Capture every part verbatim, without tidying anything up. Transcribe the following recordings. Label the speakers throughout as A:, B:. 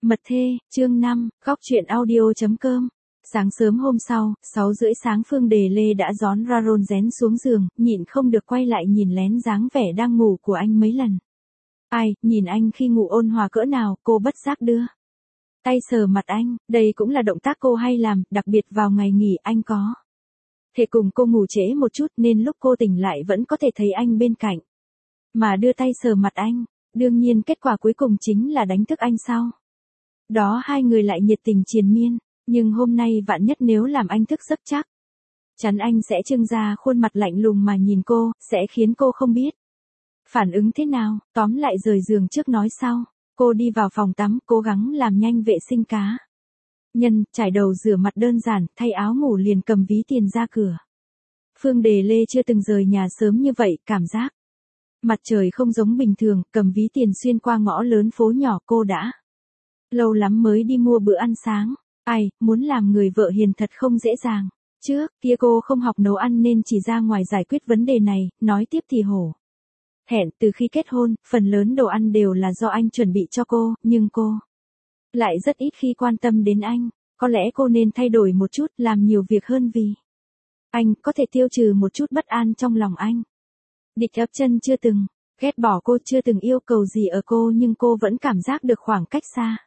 A: Mật thê, chương năm, góc truyện audio.com. Sáng sớm hôm sau, sáu rưỡi sáng Phương Đề Lê đã gión ra rôn rén xuống giường, nhịn không được quay lại nhìn lén dáng vẻ đang ngủ của anh mấy lần. Ai, nhìn anh khi ngủ ôn hòa cỡ nào, cô bất giác đưa tay sờ mặt anh, đây cũng là động tác cô hay làm, đặc biệt vào ngày nghỉ anh có thể cùng cô ngủ trễ một chút nên lúc cô tỉnh lại vẫn có thể thấy anh bên cạnh. Mà đưa tay sờ mặt anh, đương nhiên kết quả cuối cùng chính là đánh thức anh sau. Đó hai người lại nhiệt tình triền miên, nhưng hôm nay vạn nhất nếu làm anh thức giấc chắc chắn anh sẽ trưng ra khuôn mặt lạnh lùng mà nhìn cô, sẽ khiến cô không biết phản ứng thế nào, tóm lại rời giường trước nói sau. Cô đi vào phòng tắm, cố gắng làm nhanh vệ sinh cá nhân, chải đầu rửa mặt đơn giản, thay áo ngủ liền cầm ví tiền ra cửa. Phương Đề Lê chưa từng rời nhà sớm như vậy, cảm giác mặt trời không giống bình thường, cầm ví tiền xuyên qua ngõ lớn phố nhỏ cô đã lâu lắm mới đi mua bữa ăn sáng. Ai, muốn làm người vợ hiền thật không dễ dàng. Trước kia cô không học nấu ăn nên chỉ ra ngoài giải quyết vấn đề này, nói tiếp thì hổ thẹn. Từ khi kết hôn, phần lớn đồ ăn đều là do anh chuẩn bị cho cô, nhưng cô lại rất ít khi quan tâm đến anh. Có lẽ cô nên thay đổi một chút, làm nhiều việc hơn vì anh, có thể tiêu trừ một chút bất an trong lòng anh. Địch ấp chân chưa từng ghét bỏ cô, chưa từng yêu cầu gì ở cô, nhưng cô vẫn cảm giác được khoảng cách xa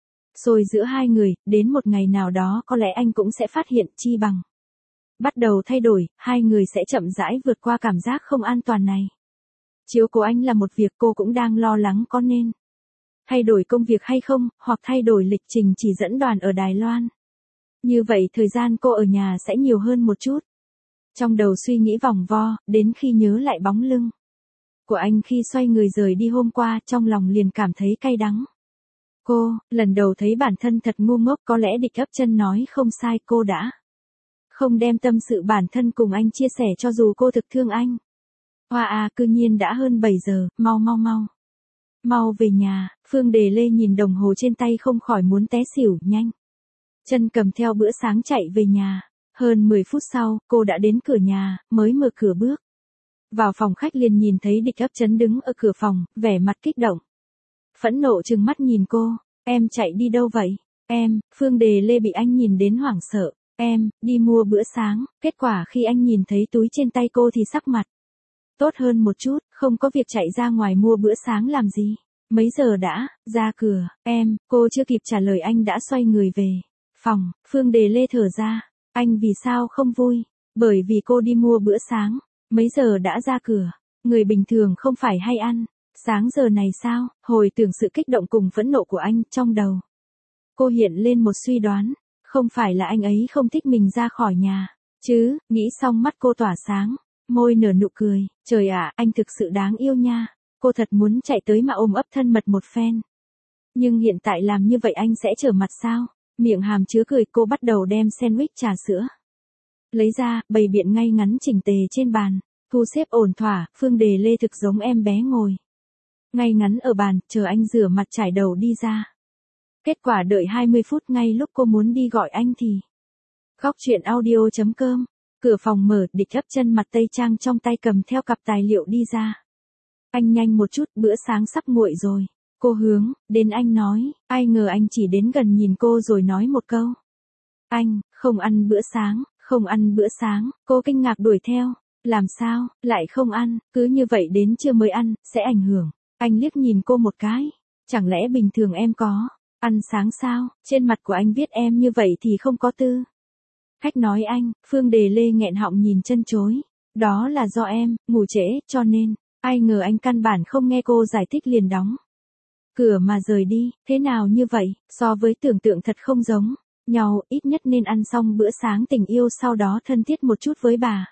A: xôi giữa hai người. Đến một ngày nào đó có lẽ anh cũng sẽ phát hiện, chi bằng bắt đầu thay đổi, hai người sẽ chậm rãi vượt qua cảm giác không an toàn này. Chiếu cố anh là một việc, cô cũng đang lo lắng có nên thay đổi công việc hay không, hoặc thay đổi lịch trình chỉ dẫn đoàn ở Đài Loan. Như vậy thời gian cô ở nhà sẽ nhiều hơn một chút. Trong đầu suy nghĩ vòng vo, đến khi nhớ lại bóng lưng của anh khi xoay người rời đi hôm qua, trong lòng liền cảm thấy cay đắng. Cô, lần đầu thấy bản thân thật ngu ngốc, có lẽ Địch ấp chân nói không sai, cô đã không đem tâm sự bản thân cùng anh chia sẻ cho dù cô thực thương anh. Hoa à, cư nhiên đã hơn bảy giờ, mau mau mau. Mau về nhà. Phương Đề Lê nhìn đồng hồ trên tay không khỏi muốn té xỉu, nhanh chân cầm theo bữa sáng chạy về nhà. Hơn mười phút sau, cô đã đến cửa nhà, mới mở cửa bước vào phòng khách liền nhìn thấy Địch ấp chân đứng ở cửa phòng, vẻ mặt kích động phẫn nộ trừng mắt nhìn cô. Em chạy đi đâu vậy? Em, Phương Đề Lê bị anh nhìn đến hoảng sợ. Em, đi mua bữa sáng. Kết quả khi anh nhìn thấy túi trên tay cô thì sắc mặt tốt hơn một chút, không có việc chạy ra ngoài mua bữa sáng làm gì. Mấy giờ đã, ra cửa, em, cô chưa kịp trả lời anh đã xoay người về phòng. Phương Đề Lê thở ra, anh vì sao không vui? Bởi vì cô đi mua bữa sáng, mấy giờ đã ra cửa, người bình thường không phải hay ăn sáng giờ này sao? Hồi tưởng sự kích động cùng phẫn nộ của anh, trong đầu cô hiện lên một suy đoán, không phải là anh ấy không thích mình ra khỏi nhà chứ? Nghĩ xong mắt cô tỏa sáng, môi nở nụ cười. Trời ạ, anh thực sự đáng yêu nha. Cô thật muốn chạy tới mà ôm ấp thân mật một phen. Nhưng hiện tại làm như vậy anh sẽ trở mặt sao? Miệng hàm chứa cười, cô bắt đầu đem sandwich trà sữa lấy ra, bày biện ngay ngắn chỉnh tề trên bàn, thu xếp ổn thỏa. Phương Đề Lê thực giống em bé ngồi ngay ngắn ở bàn, chờ anh rửa mặt trải đầu đi ra. Kết quả đợi hai mươi phút, ngay lúc cô muốn đi gọi anh thì góc truyện audio.com. Cửa phòng mở, Địch ấp chân mặt tây trang trong tay cầm theo cặp tài liệu đi ra. Anh nhanh một chút, bữa sáng sắp nguội rồi. Cô hướng đến anh nói, ai ngờ anh chỉ đến gần nhìn cô rồi nói một câu. Anh, không ăn bữa sáng, không ăn bữa sáng. Cô kinh ngạc đuổi theo, làm sao, lại không ăn, cứ như vậy đến trưa mới ăn, sẽ ảnh hưởng. Anh liếc nhìn cô một cái, chẳng lẽ bình thường em có ăn sáng sao? Trên mặt của anh viết em như vậy thì không có tư cách nói anh. Phương Đề Lê nghẹn họng nhìn chân chối. Đó là do em ngủ trễ, cho nên. Ai ngờ anh căn bản không nghe cô giải thích liền đóng cửa mà rời đi. Thế nào như vậy, so với tưởng tượng thật không giống nhau. Ít nhất nên ăn xong bữa sáng tình yêu, sau đó thân thiết một chút với bà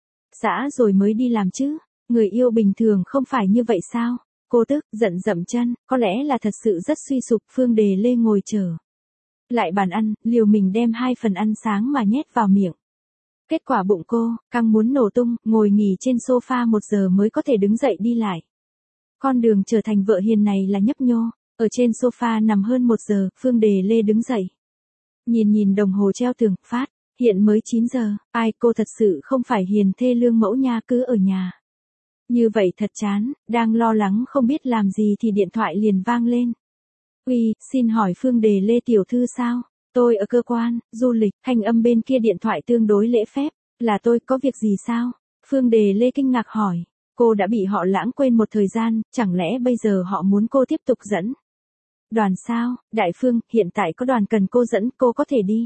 A: xã rồi mới đi làm chứ. Người yêu bình thường không phải như vậy sao? Cô tức giận dậm chân, có lẽ là thật sự rất suy sụp. Phương Đề Lê ngồi chờ lại bàn ăn, liều mình đem hai phần ăn sáng mà nhét vào miệng. Kết quả bụng cô căng muốn nổ tung, ngồi nghỉ trên sofa một giờ mới có thể đứng dậy đi lại. Con đường trở thành vợ hiền này là nhấp nhô. Ở trên sofa nằm hơn một giờ, Phương Đề Lê đứng dậy. Nhìn nhìn đồng hồ treo tường, phát hiện mới chín giờ. Ai, cô thật sự không phải hiền thê lương mẫu nha, cứ ở nhà như vậy thật chán. Đang lo lắng không biết làm gì thì điện thoại liền vang lên. Uy, xin hỏi Phương Đề Lê tiểu thư sao? Tôi ở cơ quan, du lịch, thanh âm bên kia điện thoại tương đối lễ phép. Là tôi, có việc gì sao? Phương Đề Lê kinh ngạc hỏi. Cô đã bị họ lãng quên một thời gian, chẳng lẽ bây giờ họ muốn cô tiếp tục dẫn đoàn sao? Đại Phương, hiện tại có đoàn cần cô dẫn, cô có thể đi.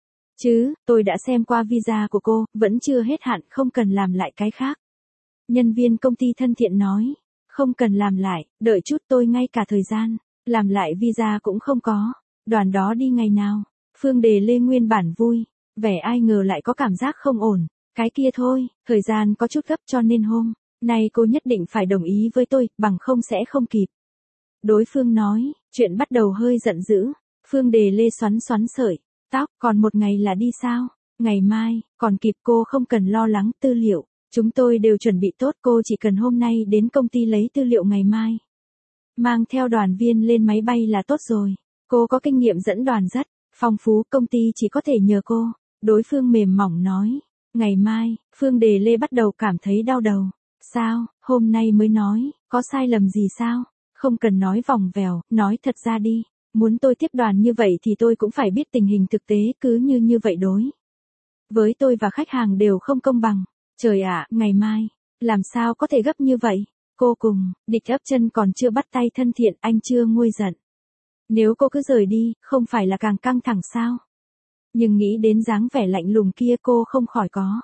A: Chứ, tôi đã xem qua visa của cô, vẫn chưa hết hạn, không cần làm lại cái khác. Nhân viên công ty thân thiện nói. Không cần làm lại, đợi chút tôi ngay cả thời gian. Làm lại visa cũng không có. Đoàn đó đi ngày nào? Phương Đề Lê nguyên bản vui. Vẻ ai ngờ lại có cảm giác không ổn. Cái kia thôi, thời gian có chút gấp cho nên hôm nay cô nhất định phải đồng ý với tôi, bằng không sẽ không kịp. Đối phương nói, chuyện bắt đầu hơi giận dữ. Phương Đề Lê xoắn xoắn sợi tóc, còn một ngày là đi sao? Ngày mai, còn kịp, cô không cần lo lắng tư liệu. Chúng tôi đều chuẩn bị tốt, cô chỉ cần hôm nay đến công ty lấy tư liệu ngày mai. Mang theo đoàn viên lên máy bay là tốt rồi. Cô có kinh nghiệm dẫn đoàn rất phong phú, công ty chỉ có thể nhờ cô. Đối phương mềm mỏng nói. Ngày mai, Phương Đề Lê bắt đầu cảm thấy đau đầu. Sao, hôm nay mới nói, có sai lầm gì sao? Không cần nói vòng vèo, nói thật ra đi. Muốn tôi tiếp đoàn như vậy thì tôi cũng phải biết tình hình thực tế, cứ như như vậy đối với tôi và khách hàng đều không công bằng. Trời ạ, ngày mai, làm sao có thể gấp như vậy? Cô cùng, địch ấp chân còn chưa bắt tay thân thiện, anh chưa nguôi giận. Nếu cô cứ rời đi, không phải là càng căng thẳng sao? Nhưng nghĩ đến dáng vẻ lạnh lùng kia cô không khỏi có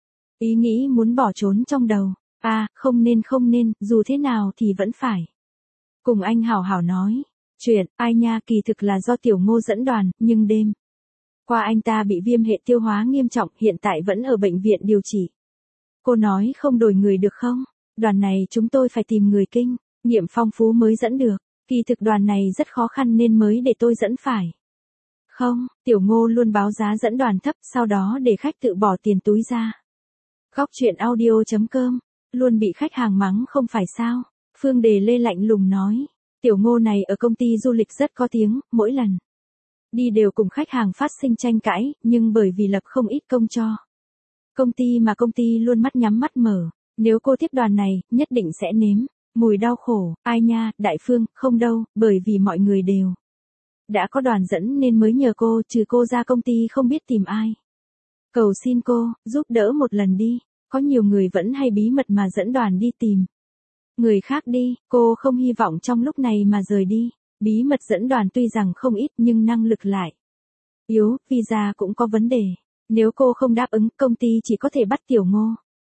A: ý nghĩ muốn bỏ trốn trong đầu. À, không nên không nên, dù thế nào thì vẫn phải cùng anh hảo hảo nói. Chuyện, ai nha, kỳ thực là do Tiểu Ngô dẫn đoàn, nhưng đêm qua anh ta bị viêm hệ tiêu hóa nghiêm trọng, hiện tại vẫn ở bệnh viện điều trị. Cô nói không đổi người được không? Đoàn này chúng tôi phải tìm người kinh nghiệm phong phú mới dẫn được. Kỳ thực đoàn này rất khó khăn nên mới để tôi dẫn phải. Không, Tiểu Ngô luôn báo giá dẫn đoàn thấp, sau đó để khách tự bỏ tiền túi ra. Góc chuyện audio chấm com, luôn bị khách hàng mắng không phải sao? Phương Đề Lê lạnh lùng nói. Tiểu Ngô này ở công ty du lịch rất có tiếng, mỗi lần đi đều cùng khách hàng phát sinh tranh cãi, nhưng bởi vì lập không ít công cho công ty mà công ty luôn mắt nhắm mắt mở. Nếu cô tiếp đoàn này, nhất định sẽ nếm mùi đau khổ. Ai nha, Đại Phương, không đâu, bởi vì mọi người đều đã có đoàn dẫn nên mới nhờ cô, trừ cô ra công ty không biết tìm ai. Cầu xin cô, giúp đỡ một lần đi. Có nhiều người vẫn hay bí mật mà dẫn đoàn đi tìm người khác đi, cô không hy vọng trong lúc này mà rời đi. Bí mật dẫn đoàn tuy rằng không ít nhưng năng lực lại yếu, visa cũng có vấn đề. Nếu cô không đáp ứng, công ty chỉ có thể bắt Tiểu Ngô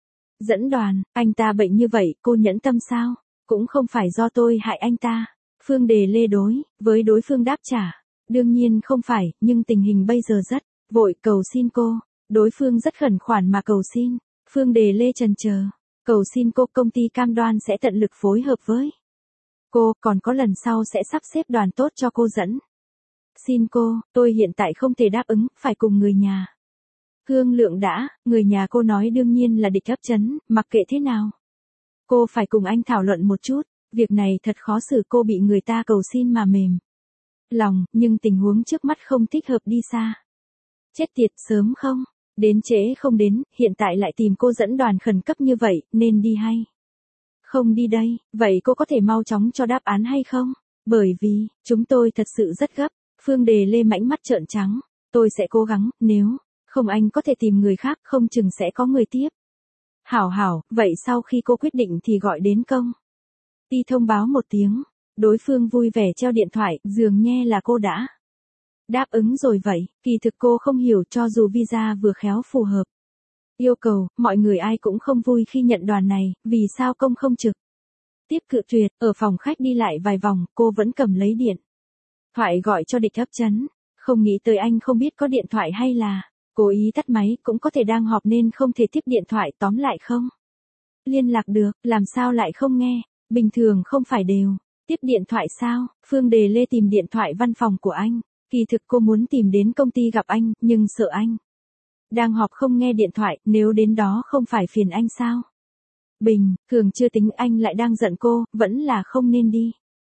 A: dẫn đoàn. Anh ta bệnh như vậy, cô nhẫn tâm sao? Cũng không phải do tôi hại anh ta. Phương Đề Lê đối với đối phương đáp trả. Đương nhiên không phải, nhưng tình hình bây giờ rất vội, cầu xin cô. Đối phương rất khẩn khoản mà cầu xin. Phương Đề Lê trần chờ. Cầu xin cô, công ty cam đoan sẽ tận lực phối hợp với cô, còn có lần sau sẽ sắp xếp đoàn tốt cho cô dẫn. Xin cô, tôi hiện tại không thể đáp ứng, phải cùng người nhà. Hương lượng đã, người nhà cô nói đương nhiên là địch ấp chấn, mặc kệ thế nào. Cô phải cùng anh thảo luận một chút, việc này thật khó xử, cô bị người ta cầu xin mà mềm lòng, nhưng tình huống trước mắt không thích hợp đi xa. Chết tiệt, sớm không? Đến trễ không đến, hiện tại lại tìm cô dẫn đoàn khẩn cấp như vậy, nên đi hay không đi đây? Vậy cô có thể mau chóng cho đáp án hay không? Bởi vì, chúng tôi thật sự rất gấp. Phương Đề Lê mãnh mắt trợn trắng. Tôi sẽ cố gắng, nếu không anh có thể tìm người khác, không chừng sẽ có người tiếp. Hảo hảo, vậy sau khi cô quyết định thì gọi đến công ty thông báo một tiếng. Đối phương vui vẻ treo điện thoại, dường như là cô đã đáp ứng rồi vậy. Kỳ thực cô không hiểu, cho dù visa vừa khéo phù hợp yêu cầu, mọi người ai cũng không vui khi nhận đoàn này, vì sao công không trực tiếp cự tuyệt. Ở phòng khách đi lại vài vòng, cô vẫn cầm lấy điện thoại gọi cho địch ấp chấn. Không nghĩ tới anh không biết có điện thoại hay là cố ý tắt máy, cũng có thể đang họp nên không thể tiếp điện thoại, tóm lại không liên lạc được. Làm sao lại không nghe? Bình thường không phải đều tiếp điện thoại sao? Phương Đề Lê tìm điện thoại văn phòng của anh. Kỳ thực cô muốn tìm đến công ty gặp anh, nhưng sợ anh đang họp không nghe điện thoại, nếu đến đó không phải phiền anh sao? Bình thường chưa tính anh lại đang giận cô, vẫn là không nên đi.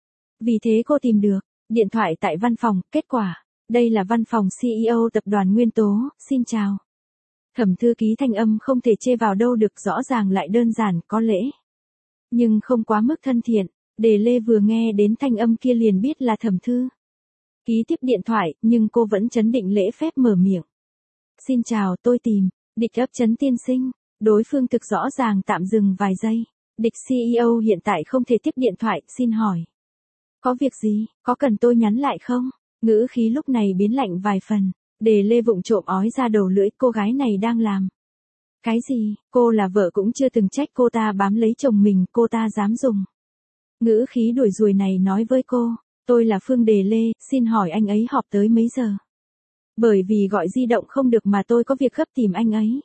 A: Vì thế cô tìm được điện thoại tại văn phòng. Kết quả, đây là văn phòng xê e ô tập đoàn Nguyên Tố. Xin chào. Thẩm thư ký thanh âm không thể chê vào đâu được, rõ ràng lại đơn giản, có lễ nhưng không quá mức thân thiện. Đề Lê vừa nghe đến thanh âm kia liền biết là Thẩm thư ký tiếp điện thoại, nhưng cô vẫn trấn định lễ phép mở miệng. Xin chào, tôi tìm, địch ấp chấn tiên sinh. Đối phương thực rõ ràng tạm dừng vài giây. Địch xê e ô hiện tại không thể tiếp điện thoại, xin hỏi. Có việc gì, có cần tôi nhắn lại không? Ngữ khí lúc này biến lạnh vài phần. Đề Lê vụng trộm ói ra đầu lưỡi, cô gái này đang làm. Cái gì, cô là vợ cũng chưa từng trách cô ta bám lấy chồng mình, cô ta dám dùng. Ngữ khí đuổi ruồi này nói với cô, tôi là Phương Đề Lê, xin hỏi anh ấy họp tới mấy giờ? Bởi vì gọi di động không được mà tôi có việc gấp tìm anh ấy.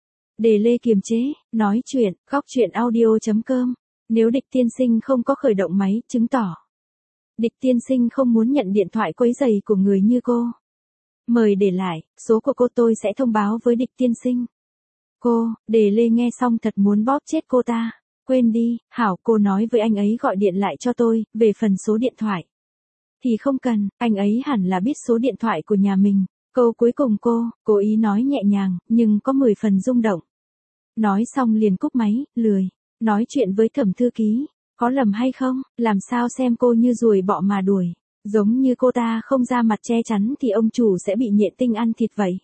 A: Đề Lê kiềm chế, nói chuyện, góc chuyện audio chấm com. Nếu địch tiên sinh không có khởi động máy, chứng tỏ. Địch tiên sinh không muốn nhận điện thoại quấy rầy của người như cô. Mời để lại, số của cô tôi sẽ thông báo với địch tiên sinh. Cô, Đề Lê nghe xong thật muốn bóp chết cô ta. Quên đi, hảo, cô nói với anh ấy gọi điện lại cho tôi, về phần số điện thoại. Thì không cần, anh ấy hẳn là biết số điện thoại của nhà mình. Câu cuối cùng cô, cố ý nói nhẹ nhàng, nhưng có mười phần rung động. Nói xong liền cúp máy, lười. Nói chuyện với thẩm thư ký. Có lầm hay không, làm sao xem cô như ruồi bọ mà đuổi. Giống như cô ta không ra mặt che chắn thì ông chủ sẽ bị nhện tinh ăn thịt vậy.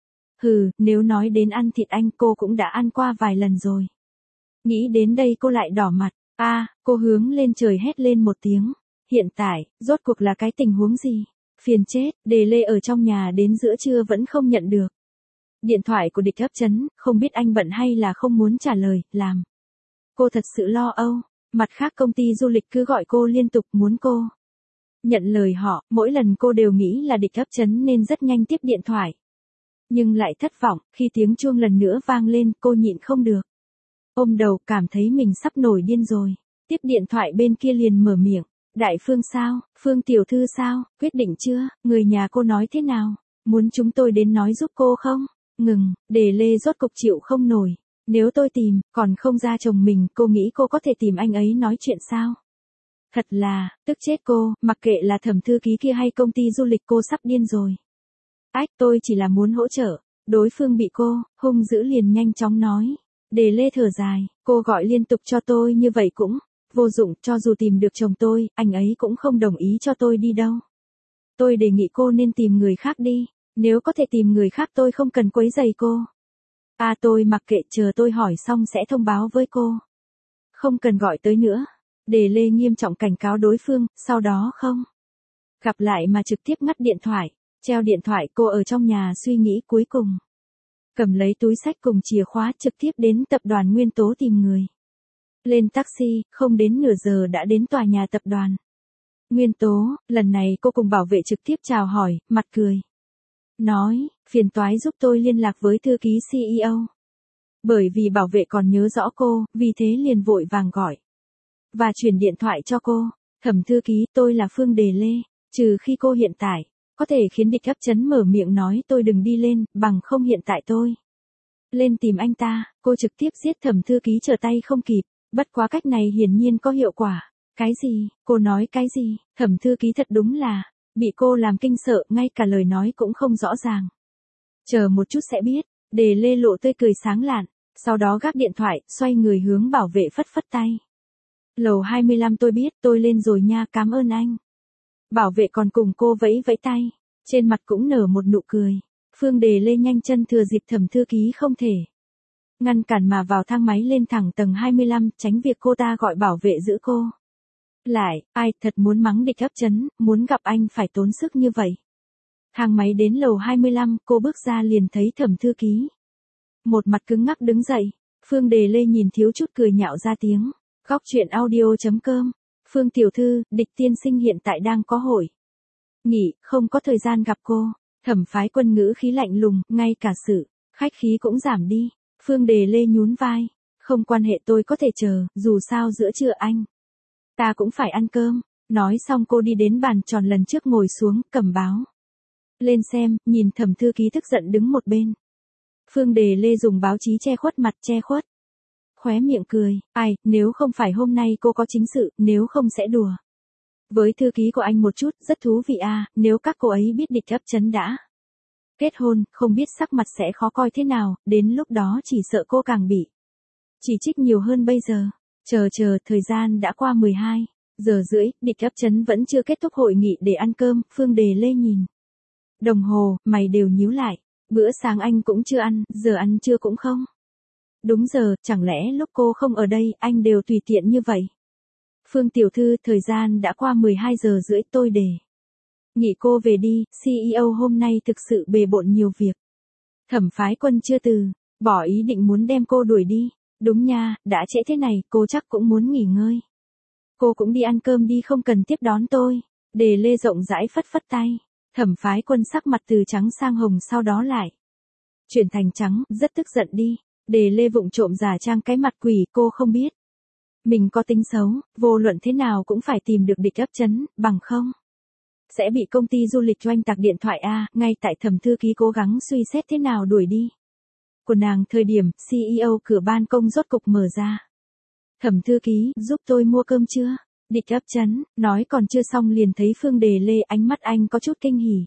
A: Hừ, nếu nói đến ăn thịt anh cô cũng đã ăn qua vài lần rồi. Nghĩ đến đây cô lại đỏ mặt. A, à, cô hướng lên trời hét lên một tiếng. Hiện tại, rốt cuộc là cái tình huống gì? Phiền chết, Đề Lê ở trong nhà đến giữa trưa vẫn không nhận được. Điện thoại của địch ấp chấn, không biết anh bận hay là không muốn trả lời, làm. Cô thật sự lo âu. Mặt khác công ty du lịch cứ gọi cô liên tục muốn cô. Nhận lời họ, mỗi lần cô đều nghĩ là địch ấp chấn nên rất nhanh tiếp điện thoại. Nhưng lại thất vọng, khi tiếng chuông lần nữa vang lên, cô nhịn không được. Ôm đầu, cảm thấy mình sắp nổi điên rồi. Tiếp điện thoại bên kia liền mở miệng. Đại Phương sao, Phương tiểu thư sao, quyết định chưa, người nhà cô nói thế nào, muốn chúng tôi đến nói giúp cô không? Ngừng, Đề Lê rốt cục chịu không nổi. Nếu tôi tìm, còn không ra chồng mình, cô nghĩ cô có thể tìm anh ấy nói chuyện sao? Thật là, tức chết cô, mặc kệ là thẩm thư ký kia hay công ty du lịch cô sắp điên rồi. Ách, tôi chỉ là muốn hỗ trợ. Đối phương bị cô, hung dữ liền nhanh chóng nói. Đề Lê thở dài, cô gọi liên tục cho tôi như vậy cũng vô dụng, cho dù tìm được chồng tôi, anh ấy cũng không đồng ý cho tôi đi đâu. Tôi đề nghị cô nên tìm người khác đi, nếu có thể tìm người khác tôi không cần quấy rầy cô. À tôi mặc kệ, chờ tôi hỏi xong sẽ thông báo với cô. Không cần gọi tới nữa. Đề Lê nghiêm trọng cảnh cáo đối phương, sau đó không gặp lại mà trực tiếp ngắt điện thoại, treo điện thoại. Cô ở trong nhà suy nghĩ cuối cùng. Cầm lấy túi xách cùng chìa khóa trực tiếp đến tập đoàn Nguyên Tố tìm người. Lên taxi, không đến nửa giờ đã đến tòa nhà tập đoàn Nguyên Tố, lần này cô cùng bảo vệ trực tiếp chào hỏi, mặt cười. Nói, phiền toái giúp tôi liên lạc với thư ký xê e ô. Bởi vì bảo vệ còn nhớ rõ cô, vì thế liền vội vàng gọi. Và chuyển điện thoại cho cô. Thẩm thư ký, tôi là Phương Đề Lê. Trừ khi cô hiện tại, có thể khiến địch ấp chấn mở miệng nói tôi đừng đi lên, bằng không hiện tại tôi lên tìm anh ta, cô trực tiếp giết thẩm thư ký trở tay không kịp. Bất quá cách này hiển nhiên có hiệu quả. Cái gì, cô nói cái gì, thẩm thư ký thật đúng là, bị cô làm kinh sợ, ngay cả lời nói cũng không rõ ràng. Chờ một chút sẽ biết, Đề Lê lộ tươi cười sáng lạn, sau đó gác điện thoại, xoay người hướng bảo vệ phất phất tay. Lầu hai mươi lăm tôi biết, tôi lên rồi nha, cảm ơn anh. Bảo vệ còn cùng cô vẫy vẫy tay, trên mặt cũng nở một nụ cười. Phương Đề Lê nhanh chân thừa dịp thẩm thư ký không thể ngăn cản mà vào thang máy lên thẳng tầng hai mươi lăm, tránh việc cô ta gọi bảo vệ giữ cô lại. Ai, thật muốn mắng địch ấp chấn, muốn gặp anh phải tốn sức như vậy. Thang máy đến lầu hai mươi lăm, cô bước ra liền thấy thẩm thư ký. Một mặt cứng ngắc đứng dậy, Phương Đề Lê nhìn thiếu chút cười nhạo ra tiếng. Góc chuyện audio chấm com. Phương tiểu thư, địch tiên sinh hiện tại đang có hội nghỉ, không có thời gian gặp cô. Thẩm Phái Quân ngữ khí lạnh lùng, ngay cả sự khách khí cũng giảm đi. Phương Đề Lê nhún vai. Không quan hệ, tôi có thể chờ, dù sao giữa trưa anh ta cũng phải ăn cơm. Nói xong cô đi đến bàn tròn lần trước ngồi xuống, cầm báo lên xem, nhìn thẩm thư ký tức giận đứng một bên. Phương Đề Lê dùng báo chí che khuất mặt, che khuất khóe miệng cười. Ai, nếu không phải hôm nay cô có chính sự, nếu không sẽ đùa với thư ký của anh một chút, rất thú vị à, nếu các cô ấy biết địch ấp chấn đã kết hôn, không biết sắc mặt sẽ khó coi thế nào, đến lúc đó chỉ sợ cô càng bị chỉ trích nhiều hơn bây giờ. Chờ chờ, thời gian đã qua mười hai Giờ rưỡi, địch ấp trấn vẫn chưa kết thúc hội nghị để ăn cơm, Phương Đề Lê nhìn đồng hồ, mày đều nhíu lại. Bữa sáng anh cũng chưa ăn, giờ ăn trưa cũng không. Đúng giờ, chẳng lẽ lúc cô không ở đây, anh đều tùy tiện như vậy? Phương tiểu thư, thời gian đã qua mười hai giờ rưỡi, tôi đề nghị cô về đi, xê e ô hôm nay thực sự bề bộn nhiều việc. Thẩm Phái Quân chưa từ bỏ ý định muốn đem cô đuổi đi. Đúng nha, đã trễ thế này, cô chắc cũng muốn nghỉ ngơi. Cô cũng đi ăn cơm đi, không cần tiếp đón tôi. Đề Lê rộng rãi phất phất tay. Thẩm Phái Quân sắc mặt từ trắng sang hồng, sau đó lại chuyển thành trắng, rất tức giận đi. Đề Lê vụng trộm giả trang cái mặt quỷ, cô không biết mình có tính xấu, vô luận thế nào cũng phải tìm được địch ấp trấn, bằng không sẽ bị công ty du lịch oanh tạc điện thoại a. Ngay tại thẩm thư ký cố gắng suy xét thế nào đuổi đi của nàng thời điểm, xê e ô cửa ban công rốt cục mở ra. Thẩm thư ký, giúp tôi mua cơm chưa? Địch ấp trấn, nói còn chưa xong liền thấy Phương Đề Lê, ánh mắt anh có chút kinh hỉ.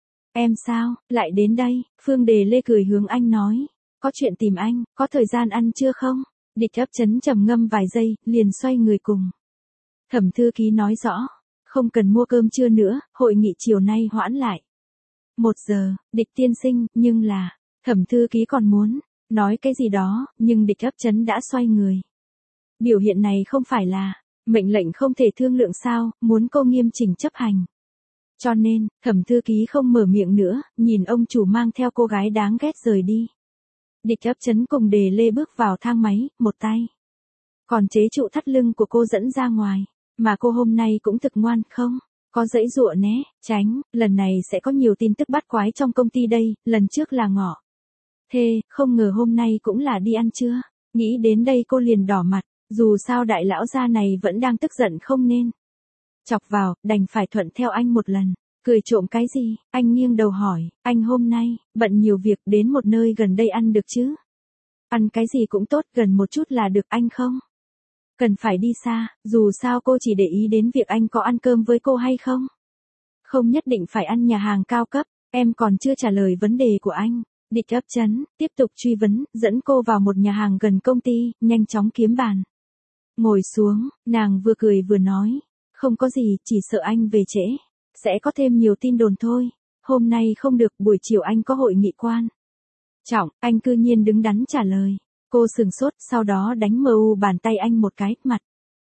A: Em sao, lại đến đây? Phương Đề Lê cười hướng anh nói. Có chuyện tìm anh, có thời gian ăn trưa không? Địch ấp trấn trầm ngâm vài giây, liền xoay người cùng thẩm thư ký nói rõ. Không cần mua cơm trưa nữa, hội nghị chiều nay hoãn lại. Một giờ, địch tiên sinh, nhưng là, thẩm thư ký còn muốn nói cái gì đó, nhưng địch ấp trấn đã xoay người. Biểu hiện này không phải là mệnh lệnh không thể thương lượng sao, muốn cô nghiêm chỉnh chấp hành. Cho nên, thẩm thư ký không mở miệng nữa, nhìn ông chủ mang theo cô gái đáng ghét rời đi. Địch ấp trấn cùng Đề Lê bước vào thang máy, một tay còn chế trụ thắt lưng của cô dẫn ra ngoài. Mà cô hôm nay cũng thực ngoan, không có giãy giụa né, tránh, lần này sẽ có nhiều tin tức bắt quái trong công ty đây, lần trước là ngọ thê, không ngờ hôm nay cũng là đi ăn trưa. Nghĩ đến đây cô liền đỏ mặt, dù sao đại lão gia này vẫn đang tức giận không nên chọc vào, đành phải thuận theo anh một lần. Cười trộm cái gì? Anh nghiêng đầu hỏi, anh hôm nay bận nhiều việc, đến một nơi gần đây ăn được chứ? Ăn cái gì cũng tốt, gần một chút là được, anh không cần phải đi xa, dù sao cô chỉ để ý đến việc anh có ăn cơm với cô hay không. Không nhất định phải ăn nhà hàng cao cấp, em còn chưa trả lời vấn đề của anh. Địch ấp trấn tiếp tục truy vấn, dẫn cô vào một nhà hàng gần công ty, nhanh chóng kiếm bàn. Ngồi xuống, nàng vừa cười vừa nói, không có gì, chỉ sợ anh về trễ sẽ có thêm nhiều tin đồn thôi. Hôm nay không được, buổi chiều anh có hội nghị quan trọng. Anh cư nhiên đứng đắn trả lời. Cô sừng sốt, sau đó đánh mờ u bàn tay anh một cái, mặt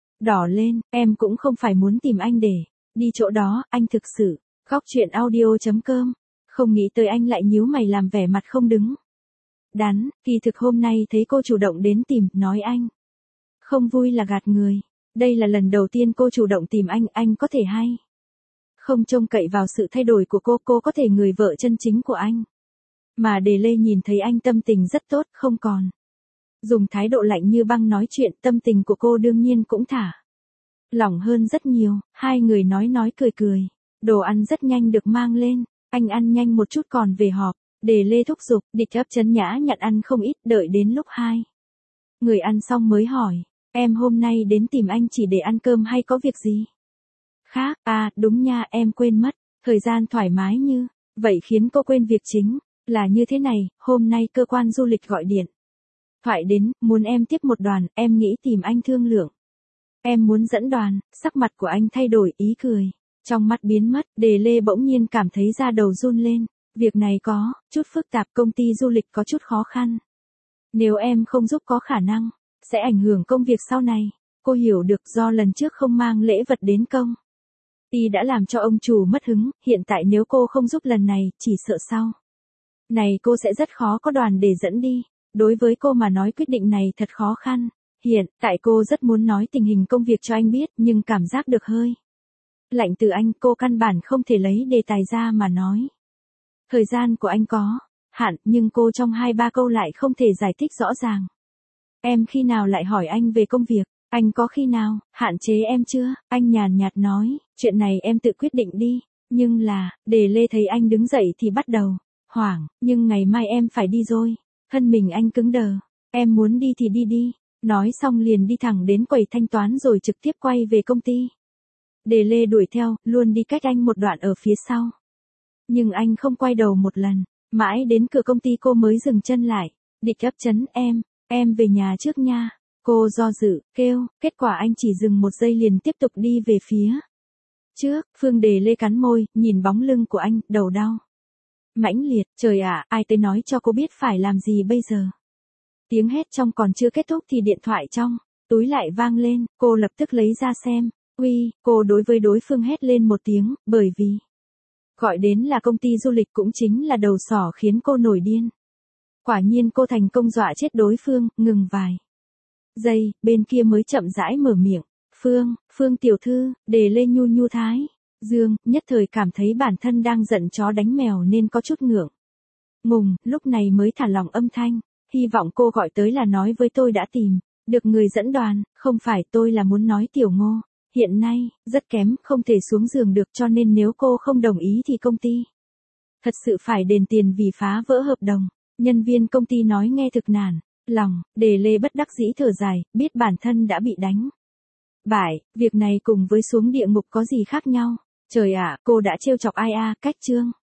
A: đỏ lên. Em cũng không phải muốn tìm anh để đi chỗ đó, anh thực sự. Góc chuyện audio chấm com. Không nghĩ tới anh lại nhíu mày làm vẻ mặt không đứng đắn. Kỳ thực hôm nay thấy cô chủ động đến tìm, nói anh không vui là gạt người. Đây là lần đầu tiên cô chủ động tìm anh, anh có thể hay không trông cậy vào sự thay đổi của cô, cô có thể người vợ chân chính của anh. Mà Đề Lê nhìn thấy anh tâm tình rất tốt, không còn dùng thái độ lạnh như băng nói chuyện, tâm tình của cô đương nhiên cũng thả lỏng hơn rất nhiều. Hai người nói nói cười cười. Đồ ăn rất nhanh được mang lên, anh ăn nhanh một chút còn về họp. Đề Lê thúc giục, địch ấp trấn nhã nhặn ăn không ít, đợi đến lúc hai người ăn xong mới hỏi, em hôm nay đến tìm anh chỉ để ăn cơm hay có việc gì khác? À, đúng nha, em quên mất, thời gian thoải mái như vậy khiến cô quên việc chính là như thế này. Hôm nay cơ quan du lịch gọi điện thoại đến, muốn em tiếp một đoàn, em nghĩ tìm anh thương lượng. Em muốn dẫn đoàn. Sắc mặt của anh thay đổi, ý cười trong mắt biến mất. Đề Lê bỗng nhiên cảm thấy da đầu run lên. Việc này có chút phức tạp, công ty du lịch có chút khó khăn. Nếu em không giúp có khả năng sẽ ảnh hưởng công việc sau này. Cô hiểu được, do lần trước không mang lễ vật đến công ty đã làm cho ông chủ mất hứng, hiện tại nếu cô không giúp lần này, chỉ sợ sau này cô sẽ rất khó có đoàn để dẫn đi. Đối với cô mà nói quyết định này thật khó khăn. Hiện tại cô rất muốn nói tình hình công việc cho anh biết, nhưng cảm giác được hơi lạnh từ anh, cô căn bản không thể lấy đề tài ra mà nói. Thời gian của anh có hạn, nhưng cô trong hai ba câu lại không thể giải thích rõ ràng. Em khi nào lại hỏi anh về công việc? Anh có khi nào hạn chế em chưa? Anh nhàn nhạt nói, chuyện này em tự quyết định đi. Nhưng là, Đề Lê thấy anh đứng dậy thì bắt đầu hoảng, nhưng ngày mai em phải đi rồi. Thân mình anh cứng đờ. Em muốn đi thì đi đi. Nói xong liền đi thẳng đến quầy thanh toán rồi trực tiếp quay về công ty. Đề Lê đuổi theo, luôn đi cách anh một đoạn ở phía sau. Nhưng anh không quay đầu một lần. Mãi đến cửa công ty cô mới dừng chân lại. Địch ấp trấn, em, em về nhà trước nha. Cô do dự, kêu, kết quả anh chỉ dừng một giây liền tiếp tục đi về phía trước. Phương Đề Lê cắn môi, nhìn bóng lưng của anh, đầu đau mãnh liệt. Trời ạ, ai tới nói cho cô biết phải làm gì bây giờ? Tiếng hét trong còn chưa kết thúc thì điện thoại trong túi lại vang lên, cô lập tức lấy ra xem. Uy, cô đối với đối phương hét lên một tiếng, bởi vì gọi đến là công ty du lịch cũng chính là đầu sỏ khiến cô nổi điên. Quả nhiên cô thành công dọa chết đối phương, ngừng vài giây, bên kia mới chậm rãi mở miệng. Phương, Phương tiểu thư, Đề Lê nhu nhu thái. Dương, nhất thời cảm thấy bản thân đang giận chó đánh mèo nên có chút ngượng ngùng, lúc này mới thả lỏng âm thanh. Hy vọng cô gọi tới là nói với tôi đã tìm được người dẫn đoàn, không phải tôi là muốn nói Tiểu Ngô. Hiện nay, rất kém, không thể xuống giường được cho nên nếu cô không đồng ý thì công ty thật sự phải đền tiền vì phá vỡ hợp đồng. Nhân viên công ty nói nghe thực nản lòng, Đề Lê bất đắc dĩ thở dài, biết bản thân đã bị đánh bại, việc này cùng với xuống địa ngục có gì khác nhau. Trời ạ, cô đã trêu chọc ai a, cách chương.